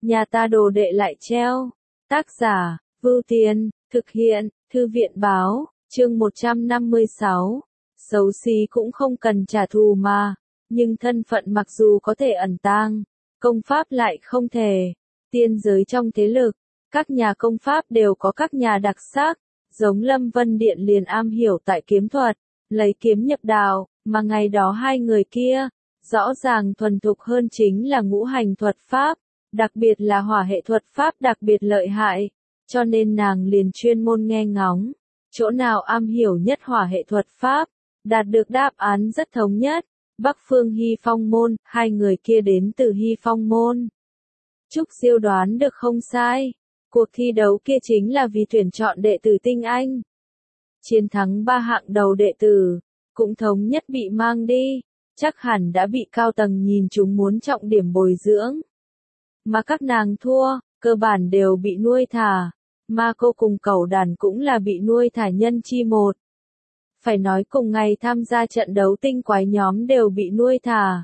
nhà ta đồ đệ lại treo. Tác giả, Vưu Tiên, thực hiện, Thư viện báo, chương 156. Xấu xí cũng không cần trả thù mà, nhưng thân phận mặc dù có thể ẩn tàng, công pháp lại không thể. Tiên giới trong thế lực, các nhà công pháp đều có các nhà đặc sắc, giống Lâm Vân Điện liền am hiểu tại kiếm thuật, lấy kiếm nhập đạo, mà ngày đó hai người kia, rõ ràng thuần thục hơn chính là ngũ hành thuật pháp, đặc biệt là hỏa hệ thuật pháp đặc biệt lợi hại, cho nên nàng liền chuyên môn nghe ngóng, chỗ nào am hiểu nhất hỏa hệ thuật pháp, đạt được đáp án rất thống nhất, Bắc Phương Hy Phong Môn, hai người kia đến từ Hy Phong Môn. Trúc Diêu đoán được không sai, cuộc thi đấu kia chính là vì tuyển chọn đệ tử tinh anh. Chiến thắng 3 hạng đầu đệ tử, cũng thống nhất bị mang đi, chắc hẳn đã bị cao tầng nhìn chúng muốn trọng điểm bồi dưỡng. Mà các nàng thua, cơ bản đều bị nuôi thả, mà cô cùng Cẩu Đàn cũng là bị nuôi thả nhân chi một. Phải nói cùng ngày tham gia trận đấu tinh quái nhóm đều bị nuôi thả.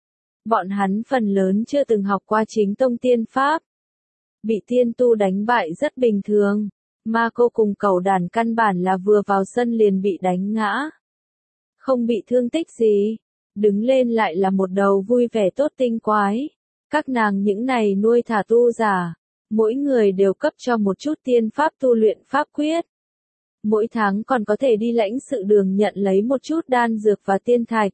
Bọn hắn phần lớn chưa từng học qua chính tông tiên pháp. Bị tiên tu đánh bại rất bình thường, mà cô cùng Cẩu Đàn căn bản là vừa vào sân liền bị đánh ngã. Không bị thương tích gì, đứng lên lại là một đầu vui vẻ tốt tinh quái. Các nàng những này nuôi thả tu giả, mỗi người đều cấp cho một chút tiên pháp tu luyện pháp quyết. Mỗi tháng còn có thể đi lãnh sự đường nhận lấy một chút đan dược và tiên thạch.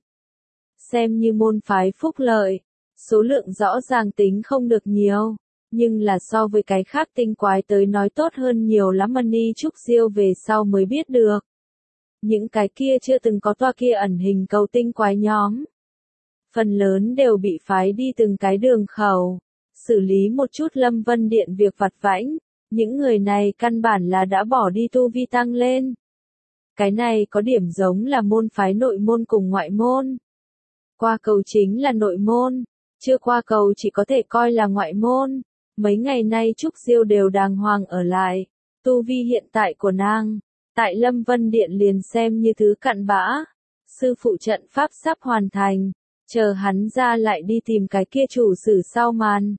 Xem như môn phái phúc lợi, số lượng rõ ràng tính không được nhiều, nhưng là so với cái khác tinh quái tới nói tốt hơn nhiều lắm. Ni Trúc Diêu về sau mới biết được. Những cái kia chưa từng có toa kia ẩn hình cầu tinh quái nhóm. Phần lớn đều bị phái đi từng cái đường khẩu, xử lý một chút Lâm Vân Điện việc vặt vãnh, những người này căn bản là đã bỏ đi tu vi tăng lên. Cái này có điểm giống là môn phái nội môn cùng ngoại môn. Qua cầu chính là nội môn, chưa qua cầu chỉ có thể coi là ngoại môn. Mấy ngày nay Trúc Diêu đều đàng hoàng ở lại, tu vi hiện tại của nàng, tại Lâm Vân Điện liền xem như thứ cặn bã. Sư phụ trận pháp sắp hoàn thành, chờ hắn ra lại đi tìm cái kia chủ sử sau màn.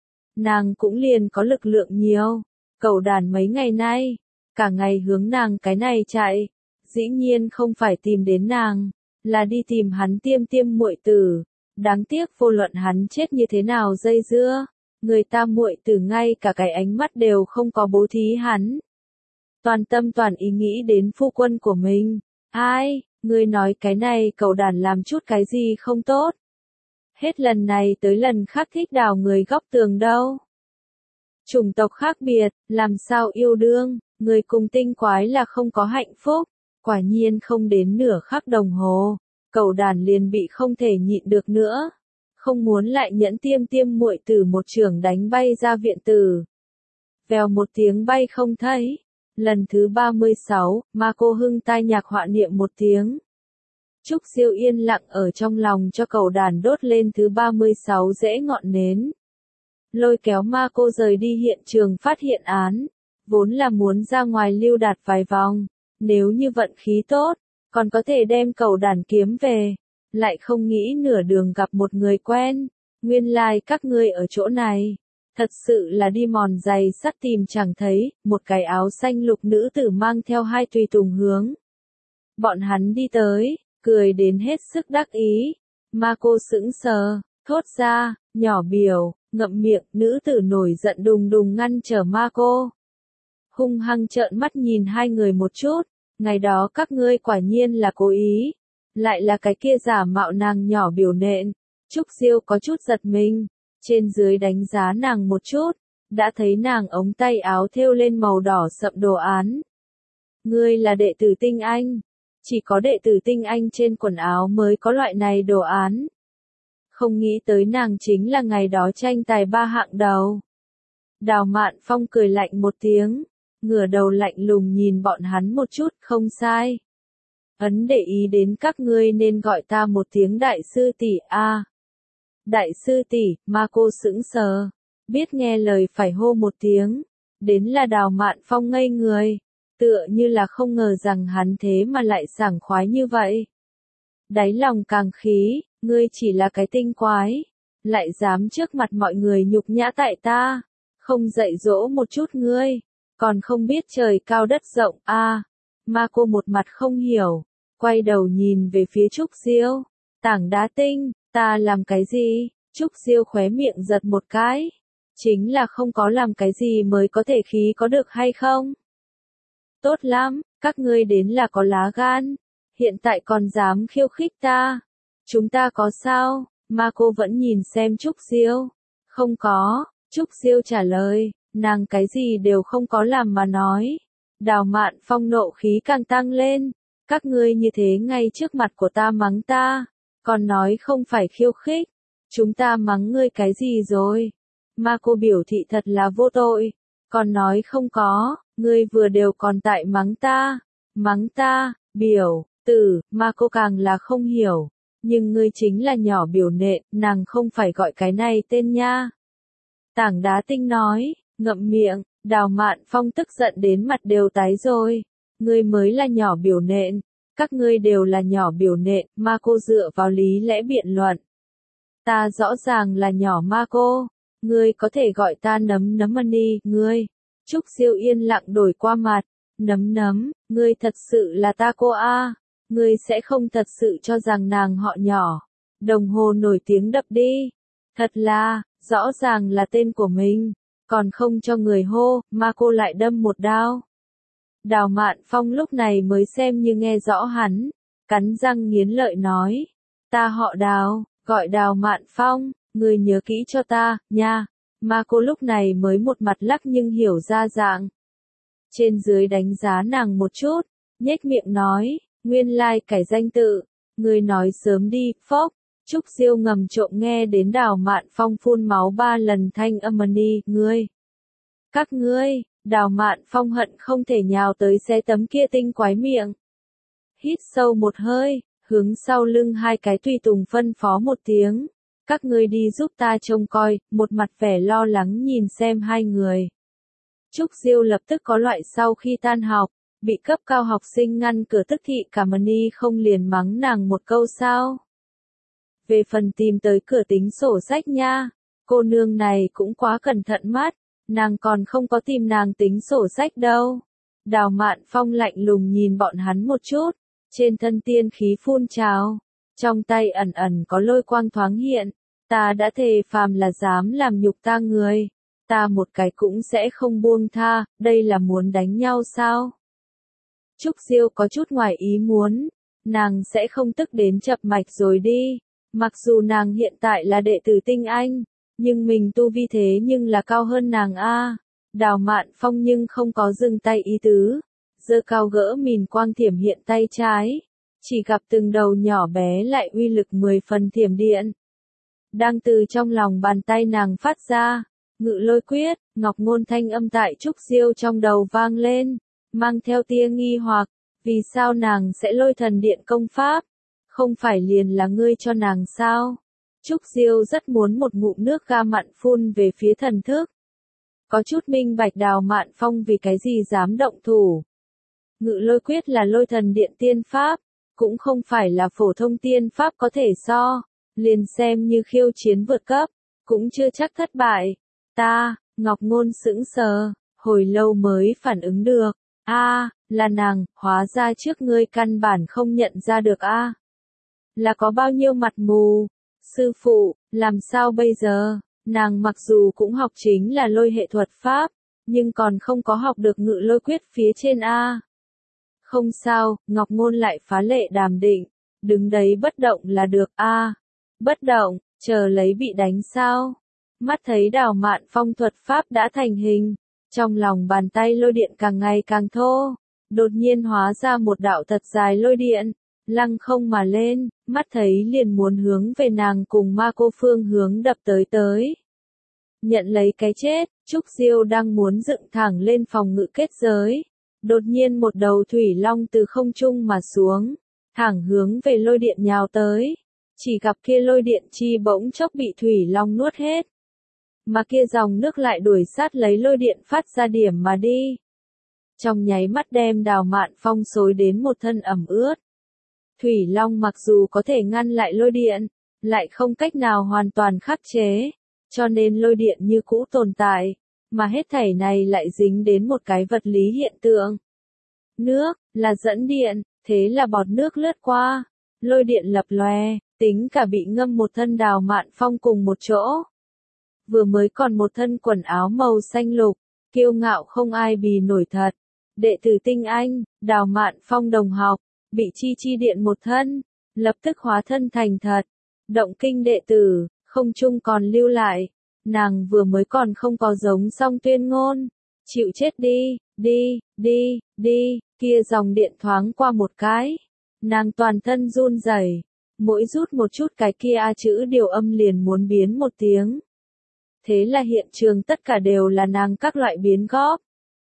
Nàng cũng liền có lực lượng nhiều, Cẩu Đàn mấy ngày nay, cả ngày hướng nàng cái này chạy, dĩ nhiên không phải tìm đến nàng, là đi tìm hắn Tiêm muội tử. Đáng tiếc vô luận hắn chết như thế nào dây dưa, người ta muội tử ngay cả cái ánh mắt đều không có bố thí hắn. Toàn tâm toàn ý nghĩ đến phu quân của mình. Ai, ngươi nói cái này Cẩu Đàn làm chút cái gì không tốt? Hết lần này tới lần khác thích đào người góc tường đâu. Chủng tộc khác biệt, làm sao yêu đương, người cùng tinh quái là không có hạnh phúc. Quả nhiên không đến nửa khắc đồng hồ, Cẩu Đàn liền bị không thể nhịn được nữa. Không muốn lại nhẫn Tiêm muội tử một chưởng đánh bay ra viện tử. Vèo một tiếng bay không thấy. Lần thứ 36, mà cô hưng tai nhạc họa niệm một tiếng. Trúc Diêu yên lặng ở trong lòng cho Cẩu Đàn đốt lên thứ 36 rễ ngọn nến. Lôi kéo ma cô rời đi hiện trường phát hiện án, vốn là muốn ra ngoài lưu đạt vài vòng, nếu như vận khí tốt, còn có thể đem Cẩu Đàn kiếm về, lại không nghĩ nửa đường gặp một người quen, nguyên lai các ngươi ở chỗ này, thật sự là đi mòn giày sắt tìm chẳng thấy, một cái áo xanh lục nữ tử mang theo hai tùy tùng hướng. Bọn hắn đi tới, cười đến hết sức đắc ý, ma cô sững sờ, thốt ra, nhỏ biểu, ngậm miệng, nữ tử nổi giận đùng đùng ngăn trở ma cô. Hung hăng trợn mắt nhìn hai người một chút, ngày đó các ngươi quả nhiên là cố ý, lại là cái kia giả mạo nàng nhỏ biểu nện. Trúc Diêu có chút giật mình, trên dưới đánh giá nàng một chút, đã thấy nàng ống tay áo thêu lên màu đỏ sậm đồ án. Ngươi là đệ tử tinh anh, chỉ có đệ tử tinh anh trên quần áo mới có loại này đồ án. Không nghĩ tới nàng chính là ngày đó tranh tài 3 hạng đầu. Đào Mạn Phong cười lạnh một tiếng, ngửa đầu lạnh lùng nhìn bọn hắn một chút, không sai. Ấn để ý đến các ngươi nên gọi ta một tiếng đại sư tỷ a. Đại sư tỷ, ma cô sững sờ, biết nghe lời phải hô một tiếng, đến là Đào Mạn Phong ngây người, tựa như là không ngờ rằng hắn thế mà lại sảng khoái như vậy. Đáy lòng càng khí, ngươi chỉ là cái tinh quái, lại dám trước mặt mọi người nhục nhã tại ta, không dạy dỗ một chút ngươi, còn không biết trời cao đất rộng a. Ma cô một mặt không hiểu, quay đầu nhìn về phía Trúc Diêu, tảng đá tinh, ta làm cái gì? Trúc Diêu khóe miệng giật một cái, chính là không có làm cái gì mới có thể khí có được hay không? Tốt lắm, các ngươi đến là có lá gan, hiện tại còn dám khiêu khích ta. Chúng ta có sao? Ma cô vẫn nhìn xem Trúc Diêu. Không có, Trúc Diêu trả lời, nàng cái gì đều không có làm mà nói. Đào Mạn Phong nộ khí càng tăng lên, các ngươi như thế ngay trước mặt của ta mắng ta, còn nói không phải khiêu khích, chúng ta mắng ngươi cái gì rồi? Ma cô biểu thị thật là vô tội, còn nói không có, ngươi vừa đều còn tại mắng ta, biểu tử, ma cô càng là không hiểu, nhưng ngươi chính là nhỏ biểu nện, nàng không phải gọi cái này tên nha. Tảng đá tinh nói, ngậm miệng. Đào Mạn Phong tức giận đến mặt đều tái rồi, ngươi mới là nhỏ biểu nện, các ngươi đều là nhỏ biểu nện, ma cô dựa vào lý lẽ biện luận. Ta rõ ràng là nhỏ ma cô, ngươi có thể gọi ta nấm nấm money, ngươi. Trúc Diêu yên lặng đổi qua mặt, nấm nấm, ngươi thật sự là ta cô a, ngươi sẽ không thật sự cho rằng nàng họ nhỏ. Đồng hồ nổi tiếng đập đi, thật là, rõ ràng là tên của mình. Còn không cho người hô, ma cô lại đâm một đao. Đào Mạn Phong lúc này mới xem như nghe rõ hắn, cắn răng nghiến lợi nói, ta họ Đào, gọi Đào Mạn Phong, người nhớ kỹ cho ta, nha. Ma cô lúc này mới một mặt lắc nhưng hiểu ra dạng. Trên dưới đánh giá nàng một chút, nhếch miệng nói, nguyên lai cải danh tự, người nói sớm đi, phốc. Trúc Diêu ngầm trộm nghe đến Đào Mạn Phong phun máu 3 lần thanh âm ni, ngươi. Các ngươi, Đào Mạn Phong hận không thể nhào tới xé tấm kia tinh quái miệng. Hít sâu một hơi, hướng sau lưng hai cái tùy tùng phân phó một tiếng. Các ngươi đi giúp ta trông coi, một mặt vẻ lo lắng nhìn xem hai người. Trúc Diêu lập tức có loại sau khi tan học, bị cấp cao học sinh ngăn cửa tức thị cả ni không liền mắng nàng một câu sao. Về phần tìm tới cửa tính sổ sách nha, cô nương này cũng quá cẩn thận mắt, nàng còn không có tìm nàng tính sổ sách đâu. Đào Mạn Phong lạnh lùng nhìn bọn hắn một chút, trên thân tiên khí phun trào, trong tay ẩn ẩn có lôi quang thoáng hiện, ta đã thề phàm là dám làm nhục ta người, ta một cái cũng sẽ không buông tha, đây là muốn đánh nhau sao? Trúc Diêu có chút ngoài ý muốn, nàng sẽ không tức đến chập mạch rồi đi. Mặc dù nàng hiện tại là đệ tử tinh anh, nhưng mình tu vi thế nhưng là cao hơn nàng a. Đào Mạn Phong nhưng không có dừng tay ý tứ, giơ cao gỡ mìn quang thiểm hiện tay trái, chỉ gặp từng đầu nhỏ bé lại uy lực 10 phần thiểm điện. Đang từ trong lòng bàn tay nàng phát ra, ngự lôi quyết, ngọc ngôn thanh âm tại Trúc Diêu trong đầu vang lên, mang theo tia nghi hoặc, vì sao nàng sẽ lôi thần điện công pháp? Không phải liền là ngươi cho nàng sao? Trúc Diêu rất muốn một ngụm nước ga mặn phun về phía thần thức. Có chút minh bạch Đào Mạn Phong vì cái gì dám động thủ. Ngự lôi quyết là lôi thần điện tiên pháp, cũng không phải là phổ thông tiên pháp có thể so, liền xem như khiêu chiến vượt cấp, cũng chưa chắc thất bại. Ta, Ngọc Ngôn sững sờ, hồi lâu mới phản ứng được. Là nàng, hóa ra trước ngươi căn bản không nhận ra được là có bao nhiêu mặt mù. Sư phụ, làm sao bây giờ? Nàng mặc dù cũng học chính là lôi hệ thuật pháp, nhưng còn không có học được ngự lôi quyết phía trên Không sao, Ngọc Ngôn lại phá lệ đàm định, đứng đấy bất động là được Bất động, chờ lấy bị đánh sao? Mắt thấy Đào Mạn Phong thuật pháp đã thành hình, trong lòng bàn tay lôi điện càng ngày càng thô, đột nhiên hóa ra một đạo thật dài lôi điện, lăng không mà lên, mắt thấy liền muốn hướng về nàng cùng ma cô phương hướng đập tới. Nhận lấy cái chết, Trúc Diêu đang muốn dựng thẳng lên phòng ngự kết giới. Đột nhiên một đầu thủy long từ không trung mà xuống, thẳng hướng về lôi điện nhào tới. Chỉ gặp kia lôi điện chi bỗng chốc bị thủy long nuốt hết. Mà kia dòng nước lại đuổi sát lấy lôi điện phát ra điểm mà đi. Trong nháy mắt đem Đào Mạn Phong xối đến một thân ẩm ướt. Thủy long mặc dù có thể ngăn lại lôi điện, lại không cách nào hoàn toàn khắc chế, cho nên lôi điện như cũ tồn tại, mà hết thảy này lại dính đến một cái vật lý hiện tượng. Nước, là dẫn điện, thế là bọt nước lướt qua, lôi điện lập lòe, tính cả bị ngâm một thân Đào Mạn Phong cùng một chỗ. Vừa mới còn một thân quần áo màu xanh lục, kiêu ngạo không ai bì nổi thật. Đệ tử tinh anh, Đào Mạn Phong đồng học, bị chi điện một thân, lập tức hóa thân thành thật. Động kinh đệ tử, không chung còn lưu lại. Nàng vừa mới còn không có giống song tuyên ngôn. Chịu chết đi, kia dòng điện thoáng qua một cái. Nàng toàn thân run rẩy, mỗi rút một chút cái kia chữ điều âm liền muốn biến một tiếng. Thế là hiện trường tất cả đều là nàng các loại biến góp.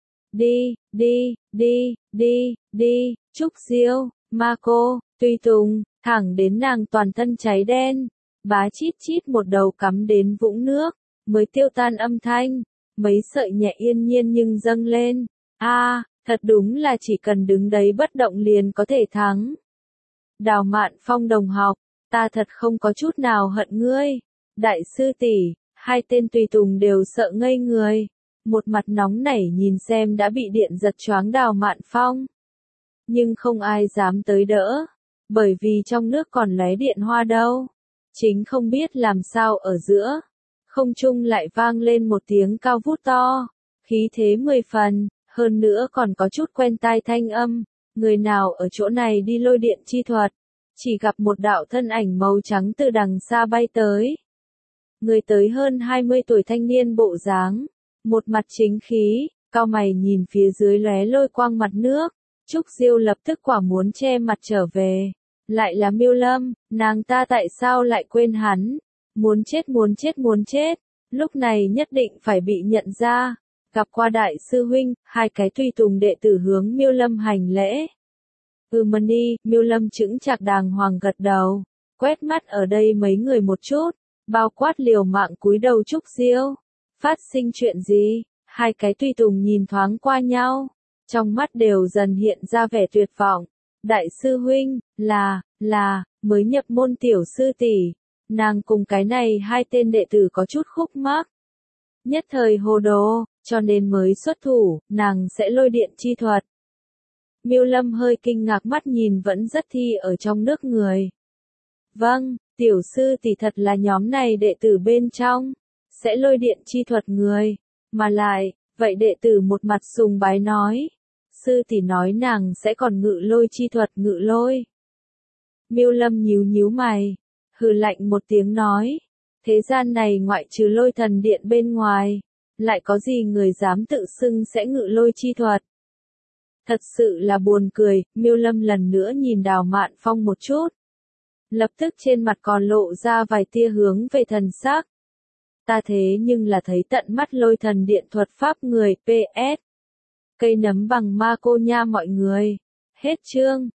Đi, Trúc Diêu, Ma Cô, Tùy Tùng, thẳng đến nàng toàn thân cháy đen, bá chít một đầu cắm đến vũng nước, mới tiêu tan âm thanh, mấy sợi nhẹ yên nhiên nhưng dâng lên. Thật đúng là chỉ cần đứng đấy bất động liền có thể thắng. Đào Mạn Phong đồng học, ta thật không có chút nào hận ngươi. Đại sư tỷ, hai tên tùy tùng đều sợ ngây người. Một mặt nóng nảy nhìn xem đã bị điện giật choáng Đào Mạn Phong. Nhưng không ai dám tới đỡ, bởi vì trong nước còn lóe điện hoa đâu. Chính không biết làm sao ở giữa, không trung lại vang lên một tiếng cao vút to, khí thế 10 phần, hơn nữa còn có chút quen tai thanh âm. Người nào ở chỗ này đi lôi điện chi thuật? Chỉ gặp một đạo thân ảnh màu trắng từ đằng xa bay tới. Người tới hơn 20 tuổi thanh niên bộ dáng, một mặt chính khí, cao mày nhìn phía dưới lóe lôi quang mặt nước. Trúc Diêu lập tức quả muốn che mặt trở về. Lại là Miêu Lâm, nàng ta tại sao lại quên hắn? Muốn chết. Lúc này nhất định phải bị nhận ra. Gặp qua đại sư huynh, hai cái tùy tùng đệ tử hướng Miêu Lâm hành lễ. Mani, Miêu Lâm chững chạc đàng hoàng gật đầu, quét mắt ở đây mấy người một chút, bao quát liều mạng cúi đầu Trúc Diêu. Phát sinh chuyện gì? Hai cái tùy tùng nhìn thoáng qua nhau, trong mắt đều dần hiện ra vẻ tuyệt vọng. Đại sư huynh, là, mới nhập môn tiểu sư tỷ, nàng cùng cái này hai tên đệ tử có chút khúc mắc. Nhất thời hồ đồ, cho nên mới xuất thủ, nàng sẽ lôi điện chi thuật. Miêu Lâm hơi kinh ngạc mắt nhìn vẫn rất thi ở trong nước người. Vâng, tiểu sư tỷ thật là nhóm này đệ tử bên trong, sẽ lôi điện chi thuật người, mà lại, vậy đệ tử một mặt sùng bái nói. Sư tỷ nói nàng sẽ còn ngự lôi chi thuật ngự lôi. Miêu Lâm nhíu mày, hừ lạnh một tiếng nói. Thế gian này ngoại trừ lôi thần điện bên ngoài, lại có gì người dám tự xưng sẽ ngự lôi chi thuật. Thật sự là buồn cười, Miêu Lâm lần nữa nhìn Đào Mạn Phong một chút. Lập tức trên mặt còn lộ ra vài tia hướng về thần sắc. Ta thế nhưng là thấy tận mắt lôi thần điện thuật pháp người PS. Cây nấm bằng ma cô nha mọi người. Hết chương.